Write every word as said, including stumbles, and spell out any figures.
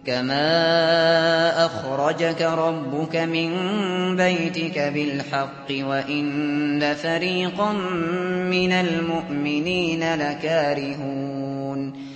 كما أخرجك ربك من بيتك بالحق وإن فريقا من المؤمنين لكارهون